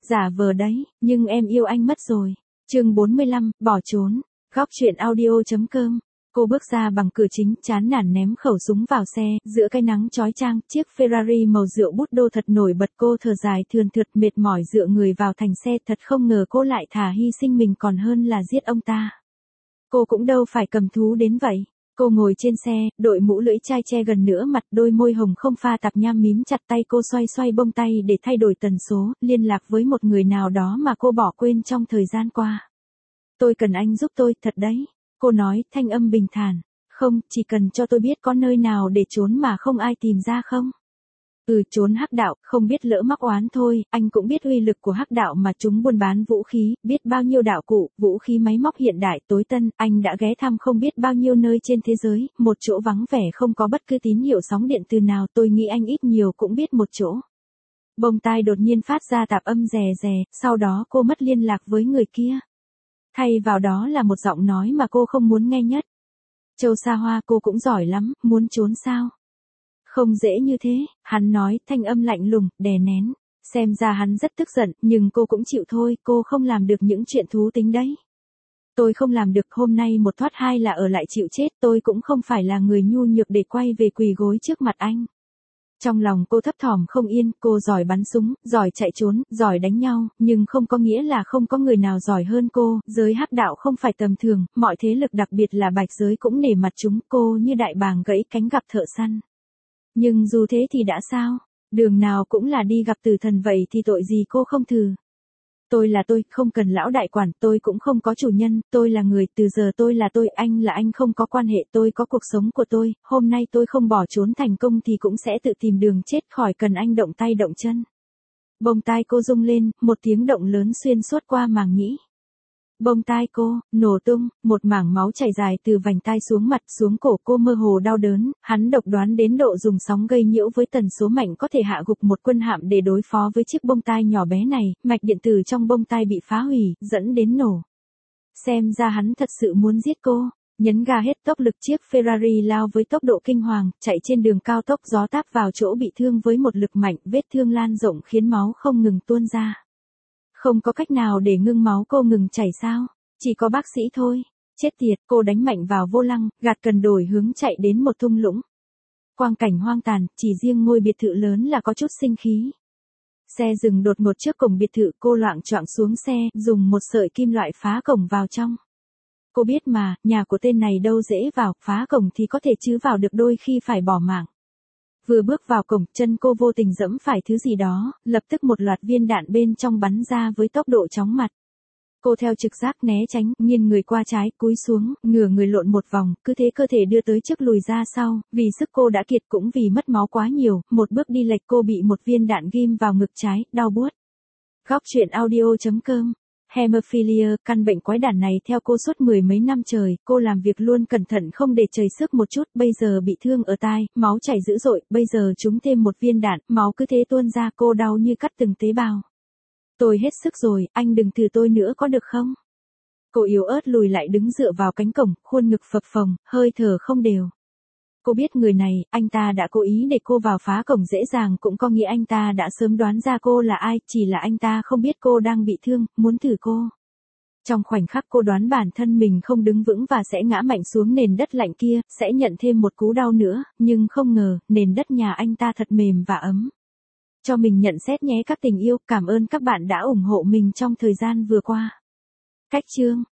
giả vờ đấy, nhưng em yêu anh mất rồi. Chương 45, bỏ trốn. Góc truyện audio.com. Cô bước ra bằng cửa chính, chán nản ném khẩu súng vào xe, giữa cái nắng chói chang, chiếc Ferrari màu rượu bút đô thật nổi bật. Cô thở dài thườn thượt mệt mỏi dựa người vào thành xe, thật không ngờ cô lại thà hy sinh mình còn hơn là giết ông ta. Cô cũng đâu phải cầm thú đến vậy. Cô ngồi trên xe, đội mũ lưỡi chai che gần nửa mặt, đôi môi hồng không pha tạp nham mím chặt tay cô xoay xoay bông tay để thay đổi tần số, liên lạc với một người nào đó mà cô bỏ quên trong thời gian qua. Tôi cần anh giúp tôi, thật đấy. Cô nói, thanh âm bình thản. Không, chỉ cần cho tôi biết có nơi nào để trốn mà không ai tìm ra không? Trốn hắc đạo, không biết lỡ mắc oán thôi, anh cũng biết uy lực của hắc đạo mà chúng buôn bán vũ khí, biết bao nhiêu đạo cụ, vũ khí máy móc hiện đại tối tân, anh đã ghé thăm không biết bao nhiêu nơi trên thế giới, một chỗ vắng vẻ không có bất cứ tín hiệu sóng điện từ nào, tôi nghĩ anh ít nhiều cũng biết một chỗ. Bông tai đột nhiên phát ra tạp âm rè rè, sau đó cô mất liên lạc với người kia. Thay vào đó là một giọng nói mà cô không muốn nghe nhất. Châu Sa Hoa, cô cũng giỏi lắm, muốn trốn sao? Không dễ như thế, hắn nói, thanh âm lạnh lùng, đè nén. Xem ra hắn rất tức giận, nhưng cô cũng chịu thôi, cô không làm được những chuyện thú tính đấy. Tôi không làm được, hôm nay một thoát hai là ở lại chịu chết, tôi cũng không phải là người nhu nhược để quay về quỳ gối trước mặt anh. Trong lòng cô thấp thỏm không yên, cô giỏi bắn súng, giỏi chạy trốn, giỏi đánh nhau, nhưng không có nghĩa là không có người nào giỏi hơn cô, giới hắc đạo không phải tầm thường, mọi thế lực đặc biệt là bạch giới cũng nể mặt chúng, cô như đại bàng gãy cánh gặp thợ săn. Nhưng dù thế thì đã sao, đường nào cũng là đi gặp tử thần vậy thì tội gì cô không thử. Tôi là tôi, không cần lão đại quản, tôi cũng không có chủ nhân, tôi là người, từ giờ tôi là tôi, anh là anh, không có quan hệ, tôi có cuộc sống của tôi, hôm nay tôi không bỏ trốn thành công thì cũng sẽ tự tìm đường chết, khỏi cần anh động tay động chân. Bông tai cô rung lên, một tiếng động lớn xuyên suốt qua màng nhĩ. Bông tai cô, nổ tung, một mảng máu chảy dài từ vành tai xuống mặt xuống cổ cô mơ hồ đau đớn, hắn độc đoán đến độ dùng sóng gây nhiễu với tần số mạnh có thể hạ gục một quân hạm để đối phó với chiếc bông tai nhỏ bé này, mạch điện tử trong bông tai bị phá hủy, dẫn đến nổ. Xem ra hắn thật sự muốn giết cô. Nhấn ga hết tốc lực, chiếc Ferrari lao với tốc độ kinh hoàng, chạy trên đường cao tốc, gió táp vào chỗ bị thương với một lực mạnh, vết thương lan rộng khiến máu không ngừng tuôn ra. Không có cách nào để ngưng máu cô ngừng chảy sao? Chỉ có bác sĩ thôi. Chết tiệt, cô đánh mạnh vào vô lăng, gạt cần đổi hướng chạy đến một thung lũng. Quang cảnh hoang tàn, chỉ riêng ngôi biệt thự lớn là có chút sinh khí. Xe dừng đột ngột trước cổng biệt thự, cô loạng choạng xuống xe, dùng một sợi kim loại phá cổng vào trong. Cô biết mà, nhà của tên này đâu dễ vào, phá cổng thì có thể chứ vào được đôi khi phải bỏ mạng. Vừa bước vào cổng, chân cô vô tình giẫm phải thứ gì đó, lập tức một loạt viên đạn bên trong bắn ra với tốc độ chóng mặt. Cô theo trực giác né tránh, nghiêng người qua trái, cúi xuống, ngửa người lộn một vòng, cứ thế cơ thể đưa tới trước lùi ra sau, vì sức cô đã kiệt cũng vì mất máu quá nhiều, một bước đi lệch cô bị một viên đạn ghim vào ngực trái, đau buốt. Góc truyện audio.com. Hemophilia, căn bệnh quái đản này theo cô suốt mười mấy năm trời, cô làm việc luôn cẩn thận không để chầy xước một chút, bây giờ bị thương ở tai, máu chảy dữ dội, bây giờ trúng thêm một viên đạn, máu cứ thế tuôn ra, cô đau như cắt từng tế bào. Tôi hết sức rồi, anh đừng thử tôi nữa có được không? Cô yếu ớt lùi lại đứng dựa vào cánh cổng, khuôn ngực phập phồng, hơi thở không đều. Cô biết người này, anh ta đã cố ý để cô vào phá cổng dễ dàng, cũng có nghĩa anh ta đã sớm đoán ra cô là ai, chỉ là anh ta không biết cô đang bị thương, muốn thử cô. Trong khoảnh khắc cô đoán bản thân mình không đứng vững và sẽ ngã mạnh xuống nền đất lạnh kia, sẽ nhận thêm một cú đau nữa, nhưng không ngờ, nền đất nhà anh ta thật mềm và ấm. Cho mình nhận xét nhé các tình yêu, cảm ơn các bạn đã ủng hộ mình trong thời gian vừa qua. Cách chương